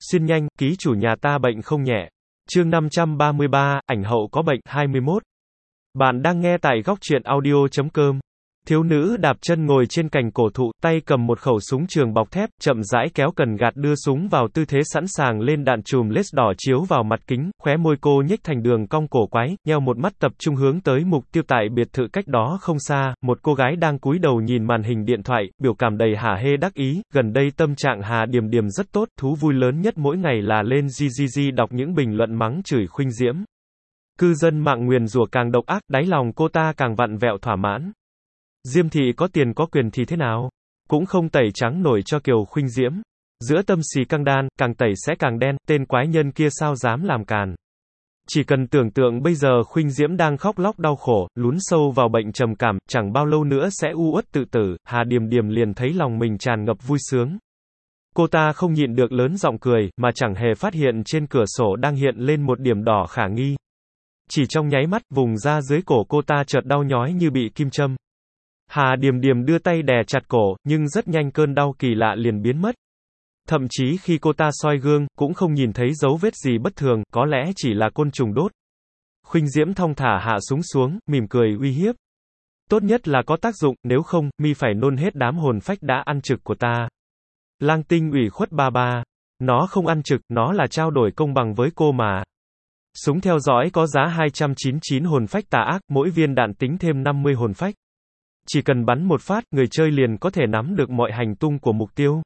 Xin nhanh, ký chủ nhà ta bệnh không nhẹ. Chương 533, ảnh hậu có bệnh, 21. Bạn đang nghe tại góc truyện audio.com. Thiếu nữ đạp chân ngồi trên cành cổ thụ, tay cầm một khẩu súng trường bọc thép, chậm rãi kéo cần gạt đưa súng vào tư thế sẵn sàng lên đạn chùm led đỏ chiếu vào mặt kính, khóe môi cô nhếch thành đường cong cổ quái, nheo một mắt tập trung hướng tới mục tiêu tại biệt thự cách đó không xa, một cô gái đang cúi đầu nhìn màn hình điện thoại, biểu cảm đầy hả hê đắc ý, gần đây tâm trạng Hà Điềm Điềm rất tốt, thú vui lớn nhất mỗi ngày là lên GGG đọc những bình luận mắng chửi Khuynh Diễm. Cư dân mạng nguyền rủa càng độc ác, đáy lòng cô ta càng vặn vẹo thỏa mãn. Diêm thị có tiền có quyền thì thế nào? Cũng không tẩy trắng nổi cho Kiều Khuynh Diễm. Giữa tâm xì căng đan, càng tẩy sẽ càng đen, tên quái nhân kia sao dám làm càn. Chỉ cần tưởng tượng bây giờ Khuynh Diễm đang khóc lóc đau khổ, lún sâu vào bệnh trầm cảm, chẳng bao lâu nữa sẽ u uất tự tử, Hà Điềm Điềm liền thấy lòng mình tràn ngập vui sướng. Cô ta không nhịn được lớn giọng cười, mà chẳng hề phát hiện trên cửa sổ đang hiện lên một điểm đỏ khả nghi. Chỉ trong nháy mắt, vùng da dưới cổ cô ta chợt đau nhói như bị kim châm. Hà Điềm Điềm đưa tay đè chặt cổ, nhưng rất nhanh cơn đau kỳ lạ liền biến mất. Thậm chí khi cô ta soi gương, cũng không nhìn thấy dấu vết gì bất thường, có lẽ chỉ là côn trùng đốt. Khuynh Diễm thong thả hạ súng xuống, mỉm cười uy hiếp. Tốt nhất là có tác dụng, nếu không, mi phải nôn hết đám hồn phách đã ăn trực của ta. Lang Tinh ủy khuất ba. Nó không ăn trực, nó là trao đổi công bằng với cô mà. Súng theo dõi có giá 299 hồn phách tà ác, mỗi viên đạn tính thêm 50 hồn phách. Chỉ cần bắn một phát, người chơi liền có thể nắm được mọi hành tung của mục tiêu.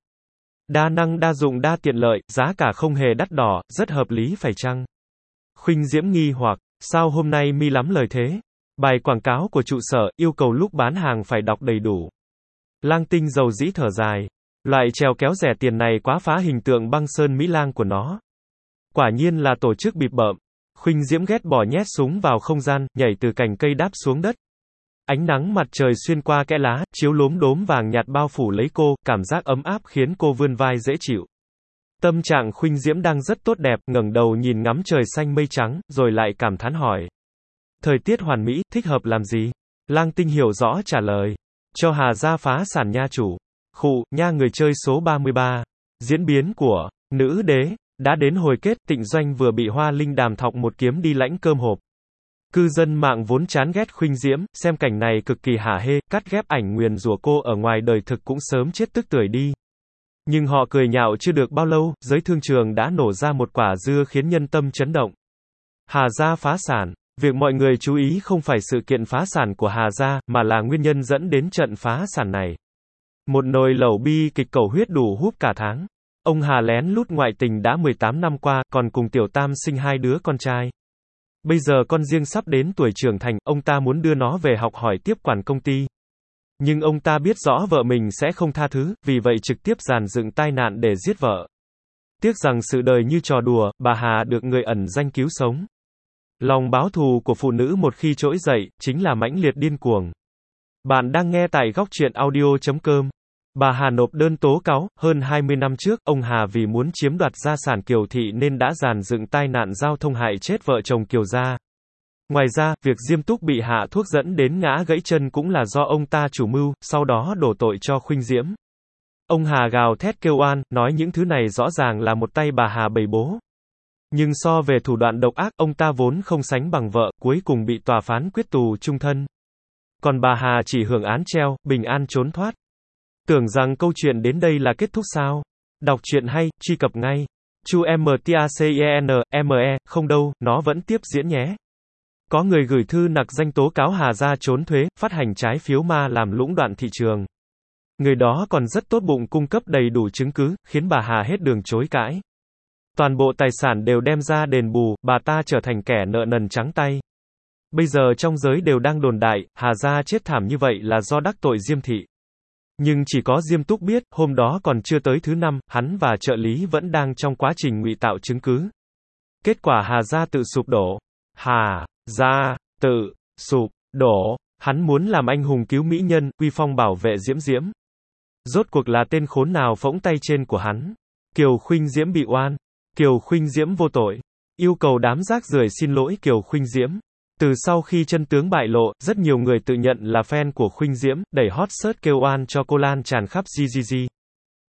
Đa năng đa dụng đa tiện lợi, giá cả không hề đắt đỏ, rất hợp lý phải chăng? Khuynh Diễm nghi hoặc, sao hôm nay mi lắm lời thế? Bài quảng cáo của trụ sở, yêu cầu lúc bán hàng phải đọc đầy đủ. Lang Tinh dầu dĩ thở dài. Loại trèo kéo rẻ tiền này quá phá hình tượng băng sơn Mỹ Lang của nó. Quả nhiên là tổ chức bịp bợm. Khuynh Diễm ghét bỏ nhét súng vào không gian, nhảy từ cành cây đáp xuống đất. Ánh nắng mặt trời xuyên qua kẽ lá, chiếu lốm đốm vàng nhạt bao phủ lấy cô, cảm giác ấm áp khiến cô vươn vai dễ chịu. Tâm trạng Khuynh Diễm đang rất tốt đẹp, ngẩng đầu nhìn ngắm trời xanh mây trắng, rồi lại cảm thán hỏi. Thời tiết hoàn mỹ, thích hợp làm gì? Lang Tinh hiểu rõ trả lời. Cho Hà gia phá sản nha chủ. Khụ, nha người chơi số 33. Diễn biến của Nữ Đế. Đã đến hồi kết, Tịnh Doanh vừa bị Hoa Linh Đàm thọc một kiếm đi lãnh cơm hộp. Cư dân mạng vốn chán ghét Khuynh Diễm, xem cảnh này cực kỳ hả hê, cắt ghép ảnh nguyền rủa cô ở ngoài đời thực cũng sớm chết tức tưởi đi. Nhưng họ cười nhạo chưa được bao lâu, giới thương trường đã nổ ra một quả dưa khiến nhân tâm chấn động. Hà gia phá sản. Việc mọi người chú ý không phải sự kiện phá sản của Hà gia, mà là nguyên nhân dẫn đến trận phá sản này. Một nồi lẩu bi kịch cầu huyết đủ húp cả tháng. Ông Hà lén lút ngoại tình đã 18 năm qua, còn cùng Tiểu Tam sinh 2 đứa con trai. Bây giờ con riêng sắp đến tuổi trưởng thành, ông ta muốn đưa nó về học hỏi tiếp quản công ty. Nhưng ông ta biết rõ vợ mình sẽ không tha thứ, vì vậy trực tiếp dàn dựng tai nạn để giết vợ. Tiếc rằng sự đời như trò đùa, bà Hà được người ẩn danh cứu sống. Lòng báo thù của phụ nữ một khi trỗi dậy, chính là mãnh liệt điên cuồng. Bạn đang nghe tại góc truyện audio.com. Bà Hà nộp đơn tố cáo, hơn 20 năm trước, ông Hà vì muốn chiếm đoạt gia sản Kiều thị nên đã dàn dựng tai nạn giao thông hại chết vợ chồng Kiều gia. Ngoài ra, việc Diêm Túc bị hạ thuốc dẫn đến ngã gãy chân cũng là do ông ta chủ mưu, sau đó đổ tội cho Khuynh Diễm. Ông Hà gào thét kêu oan, nói những thứ này rõ ràng là một tay bà Hà bày bố. Nhưng so về thủ đoạn độc ác, ông ta vốn không sánh bằng vợ, cuối cùng bị tòa phán quyết tù chung thân. Còn bà Hà chỉ hưởng án treo, bình an trốn thoát. Tưởng rằng câu chuyện đến đây là kết thúc sao? Đọc truyện hay, truy cập ngay. Chu MTACENME, không đâu, nó vẫn tiếp diễn nhé. Có người gửi thư nặc danh tố cáo Hà gia trốn thuế, phát hành trái phiếu ma làm lũng đoạn thị trường. Người đó còn rất tốt bụng cung cấp đầy đủ chứng cứ, khiến bà Hà hết đường chối cãi. Toàn bộ tài sản đều đem ra đền bù, bà ta trở thành kẻ nợ nần trắng tay. Bây giờ trong giới đều đang đồn đại, Hà gia chết thảm như vậy là do đắc tội Diêm thị. Nhưng chỉ có Diêm Túc biết, hôm đó còn chưa tới thứ 5, hắn và trợ lý vẫn đang trong quá trình ngụy tạo chứng cứ. Kết quả Hà gia tự sụp đổ. Hà gia tự sụp đổ. Hắn muốn làm anh hùng cứu mỹ nhân, uy phong bảo vệ Diễm Diễm. Rốt cuộc là tên khốn nào phỗng tay trên của hắn? Kiều Khuynh Diễm bị oan. Kiều Khuynh Diễm vô tội. Yêu cầu đám rác rưởi xin lỗi Kiều Khuynh Diễm. Từ sau khi chân tướng bại lộ, rất nhiều người tự nhận là fan của Khuynh Diễm, đẩy hot search kêu oan cho cô lan tràn khắp GGG.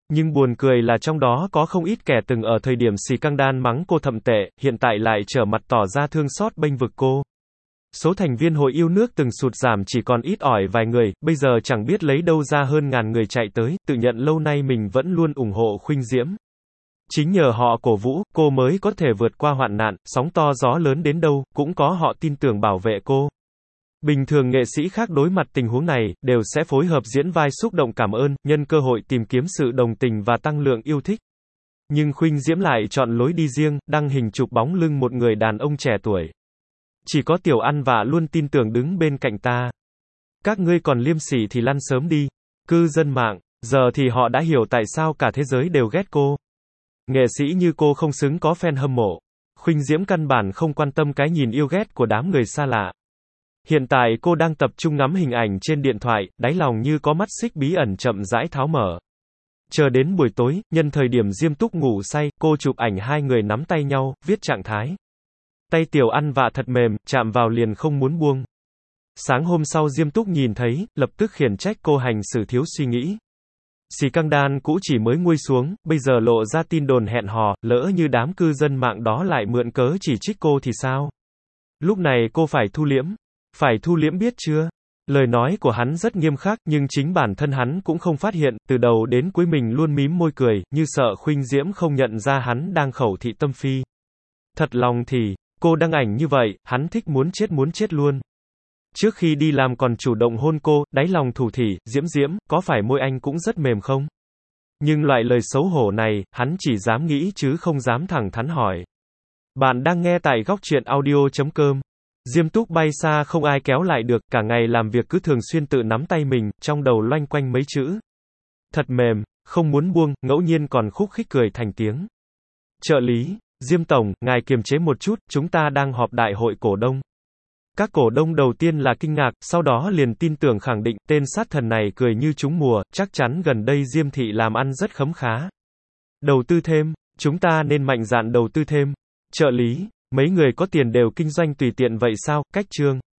Nhưng buồn cười là trong đó có không ít kẻ từng ở thời điểm Xì Căng Đan mắng cô thậm tệ, hiện tại lại trở mặt tỏ ra thương xót bênh vực cô. Số thành viên hội yêu nước từng sụt giảm chỉ còn ít ỏi vài người, bây giờ chẳng biết lấy đâu ra hơn ngàn người chạy tới, tự nhận lâu nay mình vẫn luôn ủng hộ Khuynh Diễm. Chính nhờ họ cổ vũ, cô mới có thể vượt qua hoạn nạn, sóng to gió lớn đến đâu, cũng có họ tin tưởng bảo vệ cô. Bình thường nghệ sĩ khác đối mặt tình huống này, đều sẽ phối hợp diễn vai xúc động cảm ơn, nhân cơ hội tìm kiếm sự đồng tình và tăng lượng yêu thích. Nhưng Khuynh Diễm lại chọn lối đi riêng, đăng hình chụp bóng lưng một người đàn ông trẻ tuổi. Chỉ có Tiểu Ăn Vạ luôn tin tưởng đứng bên cạnh ta. Các ngươi còn liêm sỉ thì lăn sớm đi. Cư dân mạng, giờ thì họ đã hiểu tại sao cả thế giới đều ghét cô. Nghệ sĩ như cô không xứng có fan hâm mộ. Khuynh Diễm căn bản không quan tâm cái nhìn yêu ghét của đám người xa lạ. Hiện tại cô đang tập trung ngắm hình ảnh trên điện thoại, đáy lòng như có mắt xích bí ẩn chậm rãi tháo mở. Chờ đến buổi tối, nhân thời điểm Diêm Túc ngủ say, cô chụp ảnh hai người nắm tay nhau, viết trạng thái. Tay Tiểu Ăn Vạ thật mềm, chạm vào liền không muốn buông. Sáng hôm sau Diêm Túc nhìn thấy, lập tức khiển trách cô hành xử thiếu suy nghĩ. Xì Căng Đan cũ chỉ mới nguôi xuống, bây giờ lộ ra tin đồn hẹn hò, lỡ như đám cư dân mạng đó lại mượn cớ chỉ trích cô thì sao? Lúc này cô phải thu liễm. Phải thu liễm biết chưa? Lời nói của hắn rất nghiêm khắc, nhưng chính bản thân hắn cũng không phát hiện, từ đầu đến cuối mình luôn mím môi cười, như sợ Khuynh Diễm không nhận ra hắn đang khẩu thị tâm phi. Thật lòng thì, cô đăng ảnh như vậy, hắn thích muốn chết luôn. Trước khi đi làm còn chủ động hôn cô, đáy lòng thủ thỉ, Diễm Diễm, có phải môi anh cũng rất mềm không? Nhưng loại lời xấu hổ này, hắn chỉ dám nghĩ chứ không dám thẳng thắn hỏi. Bạn đang nghe tại góc truyện audio.com. Diêm Túc bay xa không ai kéo lại được, cả ngày làm việc cứ thường xuyên tự nắm tay mình, trong đầu loanh quanh mấy chữ. Thật mềm, không muốn buông, ngẫu nhiên còn khúc khích cười thành tiếng. Trợ lý, Diêm Tổng, ngài kiềm chế một chút, chúng ta đang họp đại hội cổ đông. Các cổ đông đầu tiên là kinh ngạc, sau đó liền tin tưởng khẳng định, tên sát thần này cười như trúng mùa, chắc chắn gần đây Diêm Thị làm ăn rất khấm khá. Đầu tư thêm, chúng ta nên mạnh dạn đầu tư thêm. Trợ lý, mấy người có tiền đều kinh doanh tùy tiện vậy sao? Cách chương.